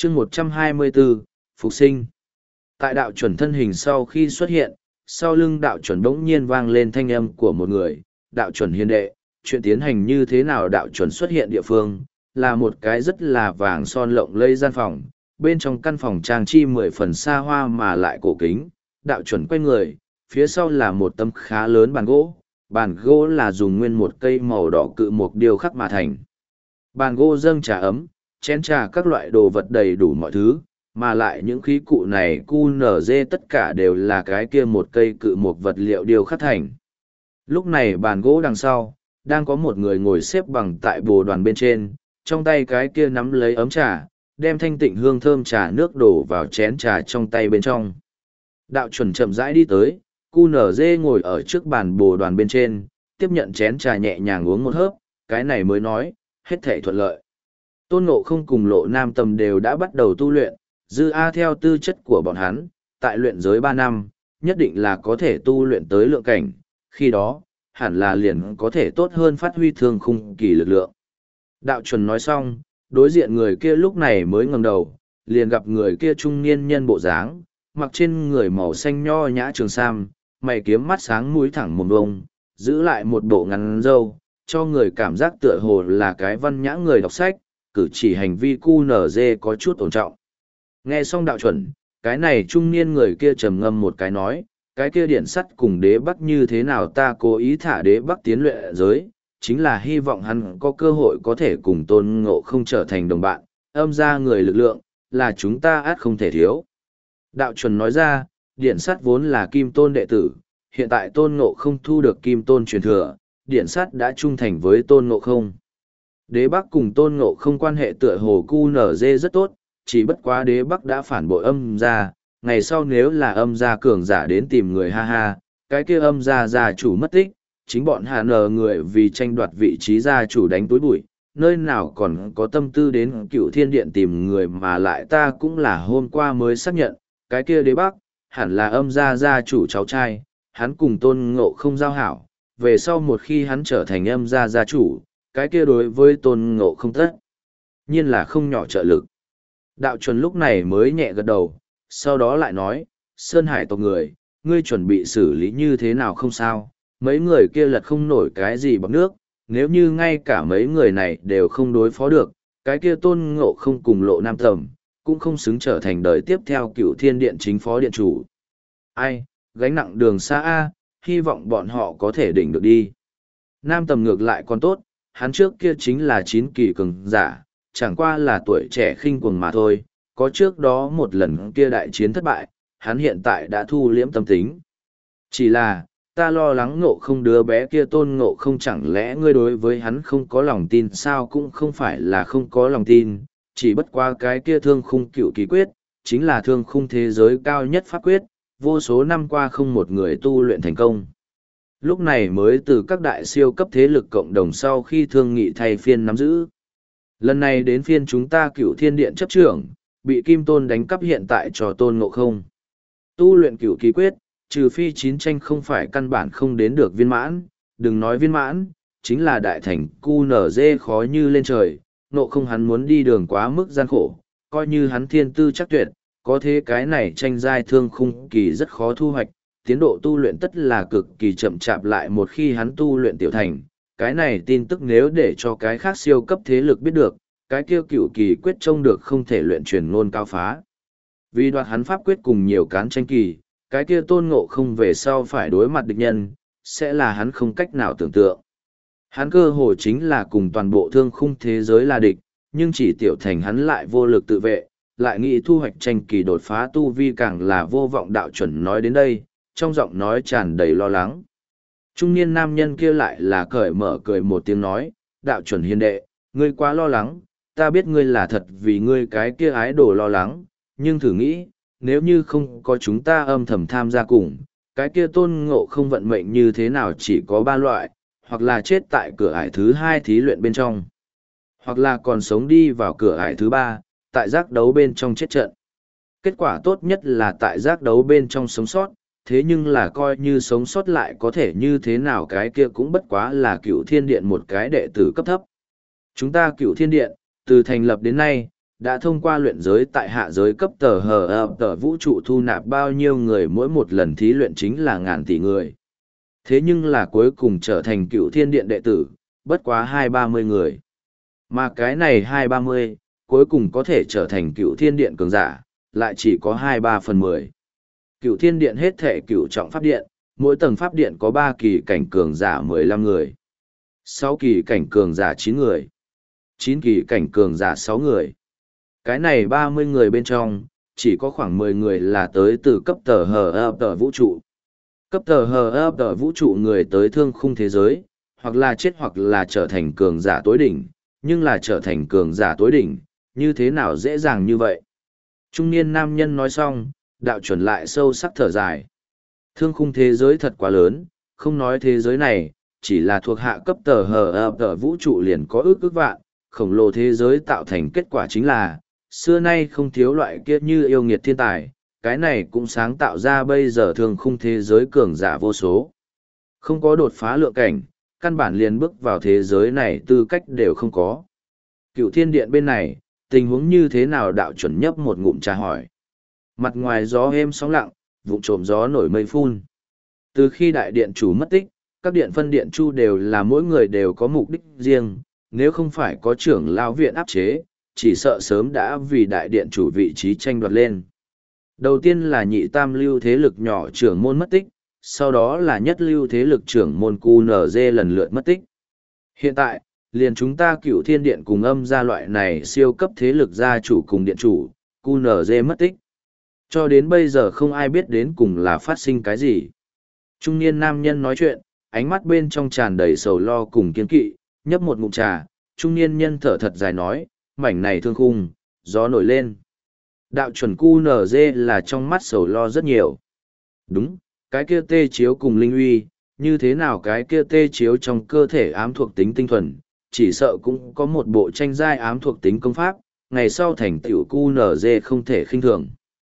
chương 124, Phục sinh. Tại đạo chuẩn thân hình sau khi xuất hiện, sau lưng đạo chuẩn bỗng nhiên vang lên thanh âm của một người, đạo chuẩn hiền đệ, chuyện tiến hành như thế nào? Đạo chuẩn xuất hiện địa phương, là một cái rất là vàng son lộng lẫy gian phòng, bên trong căn phòng trang trí 10 phần xa hoa mà lại cổ kính, đạo chuẩn quay người, phía sau là một tấm khá lớn bàn gỗ là dùng nguyên một cây màu đỏ cự mục điêu khắc mà thành. Bàn gỗ dâng trà ấm, chén trà các loại đồ vật đầy đủ mọi thứ, mà lại những khí cụ này QNZ tất cả đều là cái kia một cây cự mục vật liệu điêu khắc thành. Lúc này bàn gỗ đằng sau, đang có một người ngồi xếp bằng tại bồ đoàn bên trên, trong tay cái kia nắm lấy ấm trà, đem thanh tịnh hương thơm trà nước đổ vào chén trà trong tay bên trong. Đạo chuẩn chậm rãi đi tới, QNZ ngồi ở trước bàn bồ đoàn bên trên, tiếp nhận chén trà nhẹ nhàng uống một hớp, cái này mới nói, hết thảy thuận lợi. Tôn Ngộ Không cùng Lộ Nam Tầm đều đã bắt đầu tu luyện, Dư A theo tư chất của bọn hắn, tại luyện giới 3 năm, nhất định là có thể tu luyện tới lượng cảnh, khi đó, hẳn là liền có thể tốt hơn phát huy thương khung kỳ lực lượng. Đạo chuẩn nói xong, đối diện người kia lúc này mới ngẩng đầu, liền gặp người kia trung niên nhân bộ dáng, mặc trên người màu xanh nho nhã trường sam, mày kiếm mắt sáng mũi thẳng mồm bông, giữ lại một bộ ngắn râu, cho người cảm giác tựa hồ là cái văn nhã người đọc sách, cử chỉ hành vi QNZ có chút ổn trọng. Nghe xong đạo chuẩn, cái này trung niên người kia trầm ngâm một cái nói, cái kia điện sắt cùng đế bắc như thế nào? Ta cố ý thả đế bắc tiến luyện giới, chính là hy vọng hắn có cơ hội có thể cùng Tôn Ngộ Không trở thành đồng bạn, âm ra người lực lượng, là chúng ta ắt không thể thiếu. Đạo chuẩn nói ra, điện sắt vốn là kim tôn đệ tử, hiện tại Tôn Ngộ Không thu được kim tôn truyền thừa, điện sắt đã trung thành với Tôn Ngộ Không. Đế Bắc cùng Tôn Ngộ Không quan hệ tựa hồ QNZ rất tốt, chỉ bất quá Đế Bắc đã phản bội âm gia, ngày sau nếu là âm gia cường giả đến tìm người ha ha, cái kia âm gia gia chủ mất tích, chính bọn hà nờ người vì tranh đoạt vị trí gia chủ đánh túi bụi, nơi nào còn có tâm tư đến Cựu Thiên Điện tìm người, mà lại ta cũng là hôm qua mới xác nhận, cái kia Đế Bắc, hẳn là âm gia gia chủ cháu trai, hắn cùng Tôn Ngộ Không giao hảo, về sau một khi hắn trở thành âm gia gia chủ, cái kia đối với Tôn Ngộ Không tất nhiên là không nhỏ trợ lực. Đạo chuẩn lúc này mới nhẹ gật đầu, sau đó lại nói, Sơn Hải tộc người, ngươi chuẩn bị xử lý như thế nào? Không sao, mấy người kia lật không nổi cái gì bằng nước, nếu như ngay cả mấy người này đều không đối phó được, cái kia Tôn Ngộ Không cùng Lộ Nam Tầm, cũng không xứng trở thành đời tiếp theo Cựu Thiên Điện chính phó điện chủ. Ai, gánh nặng đường xa a, hy vọng bọn họ có thể đỉnh được đi. Nam Tầm ngược lại còn tốt, hắn trước kia chính là 9 kỳ cường giả, chẳng qua là tuổi trẻ khinh cuồng mà thôi, có trước đó một lần kia đại chiến thất bại, hắn hiện tại đã thu liễm tâm tính. Chỉ là, ta lo lắng Ngộ Không đứa bé kia Tôn Ngộ Không, chẳng lẽ ngươi đối với hắn không có lòng tin sao? Cũng không phải là không có lòng tin, chỉ bất qua cái kia thương khung cựu kỳ quyết, chính là thương khung thế giới cao nhất pháp quyết, vô số năm qua không một người tu luyện thành công. Lúc này mới từ các đại siêu cấp thế lực cộng đồng sau khi thương nghị thay phiên nắm giữ. Lần này đến phiên chúng ta Cựu Thiên Điện chấp trưởng, bị Kim Tôn đánh cắp hiện tại cho Tôn Ngộ Không. Tu luyện cựu kỳ quyết, trừ phi chiến tranh không phải căn bản không đến được viên mãn, đừng nói viên mãn, chính là đại thành QNZ khó như lên trời, Ngộ Không hắn muốn đi đường quá mức gian khổ, coi như hắn thiên tư chắc tuyệt, có thế cái này tranh giai thương khung kỳ rất khó thu hoạch, tiến độ tu luyện tất là cực kỳ chậm chạp, lại một khi hắn tu luyện tiểu thành, cái này tin tức nếu để cho cái khác siêu cấp thế lực biết được, cái kia cựu kỳ quyết trông được không thể luyện truyền ngôn cao phá. Vì đoạt hắn pháp quyết cùng nhiều cán tranh kỳ, cái kia Tôn Ngộ Không về sau phải đối mặt địch nhân, sẽ là hắn không cách nào tưởng tượng. Hắn cơ hồ chính là cùng toàn bộ thương khung thế giới là địch, nhưng chỉ tiểu thành hắn lại vô lực tự vệ, lại nghĩ thu hoạch tranh kỳ đột phá tu vi càng là vô vọng. Đạo chuẩn nói đến đây, trong giọng nói tràn đầy lo lắng. Trung niên nam nhân kia lại là cởi mở cười một tiếng nói, đạo chuẩn hiền đệ, ngươi quá lo lắng, ta biết ngươi là thật vì ngươi cái kia ái đồ lo lắng, nhưng thử nghĩ, nếu như không có chúng ta âm thầm tham gia cùng, cái kia Tôn Ngộ Không vận mệnh như thế nào? Chỉ có 3 loại, hoặc là chết tại cửa ải thứ 2 thí luyện bên trong, hoặc là còn sống đi vào cửa ải thứ 3, tại giác đấu bên trong chết trận. Kết quả tốt nhất là tại giác đấu bên trong sống sót, thế nhưng là coi như sống sót lại có thể như thế nào? Cái kia cũng bất quá là Cựu Thiên Điện một cái đệ tử cấp thấp. Chúng ta Cựu Thiên Điện, từ thành lập đến nay, đã thông qua luyện giới tại hạ giới cấp tờ tờ vũ trụ thu nạp bao nhiêu người mỗi một lần thí luyện chính là ngàn tỷ người. Thế nhưng là cuối cùng trở thành Cựu Thiên Điện đệ tử, bất quá 20-30 người. Mà cái này 20-30, cuối cùng có thể trở thành Cựu Thiên Điện cường giả, lại chỉ có 2-3/10. Cựu Thiên Điện hết thể cựu trọng pháp điện, mỗi tầng pháp điện có 3 kỳ cảnh cường giả 15 người, 6 kỳ cảnh cường giả 9 người, 9 kỳ cảnh cường giả 6 người. Cái này 30 người bên trong, chỉ có khoảng 10 người là tới từ cấp tờ vũ trụ. Cấp tờ vũ trụ người tới thương khung thế giới, hoặc là chết hoặc là trở thành cường giả tối đỉnh, nhưng là trở thành cường giả tối đỉnh, như thế nào dễ dàng như vậy? Trung niên nam nhân nói xong, đạo chuẩn lại sâu sắc thở dài. Thương khung thế giới thật quá lớn, không nói thế giới này, chỉ là thuộc hạ cấp tờ vũ trụ liền có ước vạn, khổng lồ thế giới tạo thành kết quả chính là, xưa nay không thiếu loại kia như yêu nghiệt thiên tài, cái này cũng sáng tạo ra bây giờ thương khung thế giới cường giả vô số. Không có đột phá lượng cảnh, căn bản liền bước vào thế giới này tư cách đều không có. Cựu Thiên Điện bên này, tình huống như thế nào đạo chuẩn nhấp một ngụm trà hỏi. Mặt ngoài gió êm sóng lặng, vụng trộm gió nổi mây phun. Từ khi đại điện chủ mất tích, các điện phân điện chu đều là mỗi người đều có mục đích riêng, nếu không phải có trưởng lão viện áp chế, chỉ sợ sớm đã vì đại điện chủ vị trí tranh đoạt lên. Đầu tiên là nhị tam lưu thế lực nhỏ trưởng môn mất tích, sau đó là nhất lưu thế lực trưởng môn QNZ lần lượt mất tích. Hiện tại, liền chúng ta Cựu Thiên Điện cùng âm gia loại này siêu cấp thế lực gia chủ cùng điện chủ, QNZ mất tích. Cho đến bây giờ không ai biết đến cùng là phát sinh cái gì. Trung niên nam nhân nói chuyện, ánh mắt bên trong tràn đầy sầu lo cùng kiên kỵ, nhấp một ngụm trà, trung niên nhân thở thật dài nói, mảnh này thương khung, gió nổi lên. Đạo chuẩn QNZ là trong mắt sầu lo rất nhiều. Đúng, cái kia tê chiếu cùng linh uy, như thế nào cái kia tê chiếu trong cơ thể ám thuộc tính tinh thuần, chỉ sợ cũng có một bộ tranh giai ám thuộc tính công pháp, ngày sau thành tựu QNZ không thể khinh thường.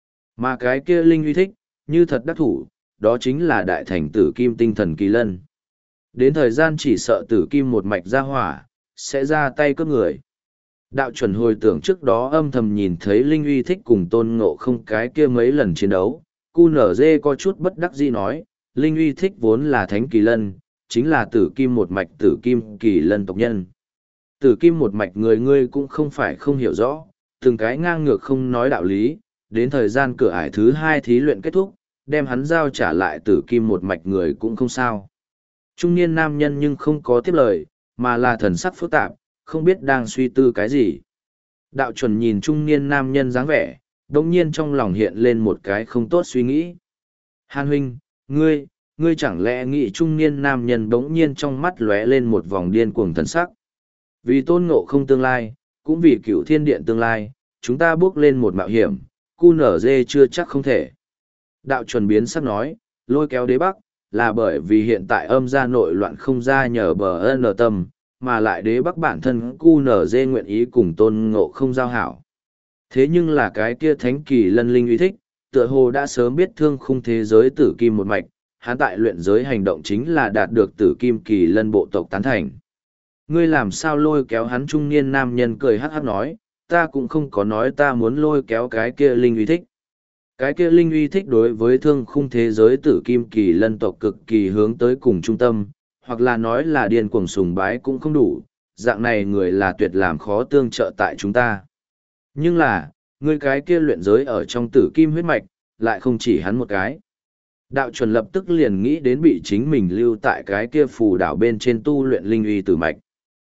Mà cái kia linh uy thích, như thật đắc thủ, đó chính là đại thành tử kim tinh thần kỳ lân. Đến thời gian chỉ sợ tử kim một mạch ra hỏa, sẽ ra tay cướp người. Đạo chuẩn hồi tưởng trước đó âm thầm nhìn thấy linh uy thích cùng tôn ngộ không cái kia mấy lần chiến đấu, QNZ có chút bất đắc dĩ nói, linh uy thích vốn là thánh kỳ lân, chính là tử kim một mạch tử kim kỳ lân tộc nhân. Tử kim một mạch người ngươi cũng không phải không hiểu rõ, từng cái ngang ngược không nói đạo lý, đến thời gian cửa ải thứ 2 thí luyện kết thúc, đem hắn giao trả lại tử kim một mạch người cũng không sao. Trung niên nam nhân nhưng không có tiếp lời, mà là thần sắc phức tạp, không biết đang suy tư cái gì. Đạo chuẩn nhìn trung niên nam nhân dáng vẻ, đồng nhiên trong lòng hiện lên một cái không tốt suy nghĩ. Hàn huynh, ngươi chẳng lẽ nghĩ trung niên nam nhân bỗng nhiên trong mắt lóe lên một vòng điên cuồng thần sắc. Vì tôn ngộ không tương lai, cũng vì Cựu Thiên Điện tương lai, chúng ta bước lên một mạo hiểm, QNZ chưa chắc không thể. Đạo chuẩn biến sắc nói, lôi kéo đế bắc, là bởi vì hiện tại âm gia nội loạn không ra nhờ bờ n tâm, mà lại đế bắc bản thân QNZ nguyện ý cùng tôn ngộ không giao hảo. Thế nhưng là cái kia thánh kỳ lân linh uy thích, tựa hồ đã sớm biết thương khung thế giới tử kim một mạch, hắn tại luyện giới hành động chính là đạt được tử kim kỳ lân bộ tộc tán thành. Ngươi làm sao lôi kéo hắn trung niên nam nhân cười hắc hắc nói, ta cũng không có nói ta muốn lôi kéo cái kia linh uy thích. Cái kia linh uy thích đối với thương khung thế giới tử kim kỳ lân tộc cực kỳ hướng tới cùng trung tâm, hoặc là nói là điên cuồng sùng bái cũng không đủ, dạng này người là tuyệt làm khó tương trợ tại chúng ta. Nhưng là, người cái kia luyện giới ở trong tử kim huyết mạch, lại không chỉ hắn một cái. Đạo chuẩn lập tức liền nghĩ đến bị chính mình lưu tại cái kia phù đảo bên trên tu luyện linh uy tử mạch.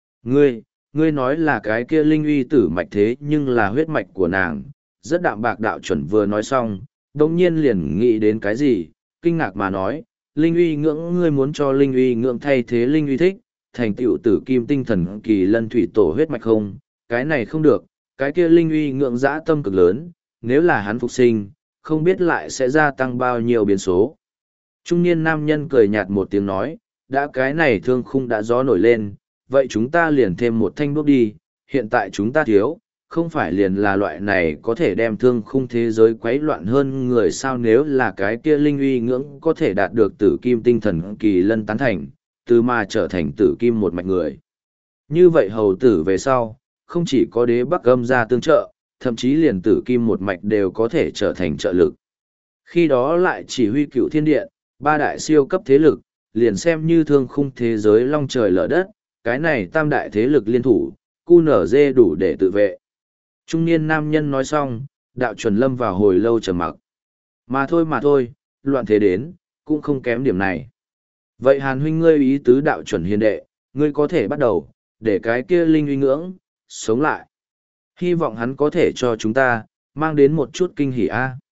Ngươi nói là cái kia linh uy tử mạch thế nhưng là huyết mạch của nàng, rất đạm bạc. Đạo chuẩn vừa nói xong, đồng nhiên liền nghĩ đến cái gì, kinh ngạc mà nói, linh uy ngưỡng ngươi muốn cho linh uy ngưỡng thay thế linh uy thích, thành tựu tử kim tinh thần kỳ lân thủy tổ huyết mạch không, cái này không được, cái kia linh uy ngưỡng dã tâm cực lớn, nếu là hắn phục sinh, không biết lại sẽ gia tăng bao nhiêu biến số. Trung niên nam nhân cười nhạt một tiếng nói, đã cái này thương khung đã gió nổi lên, vậy chúng ta liền thêm một thanh đuốc đi, hiện tại chúng ta thiếu, không phải liền là loại này có thể đem thương khung thế giới quấy loạn hơn người sao, nếu là cái kia linh uy ngưỡng có thể đạt được tử kim tinh thần kỳ lân tán thành, từ mà trở thành tử kim một mạch người. Như vậy hầu tử về sau, không chỉ có đế bắc âm gia tương trợ, thậm chí liền tử kim một mạch đều có thể trở thành trợ lực. Khi đó lại chỉ huy Cựu Thiên Điện, ba đại siêu cấp thế lực, liền xem như thương khung thế giới long trời lở đất, cái này tam đại thế lực liên thủ, QNZ đủ để tự vệ. Trung niên nam nhân nói xong, đạo chuẩn lâm vào hồi lâu trầm mặc. Mà thôi, loạn thế đến, cũng không kém điểm này. Vậy Hàn huynh ngươi ý tứ đạo chuẩn hiền đệ, ngươi có thể bắt đầu, để cái kia linh uy ngưỡng, sống lại. Hy vọng hắn có thể cho chúng ta, mang đến một chút kinh hỉ a.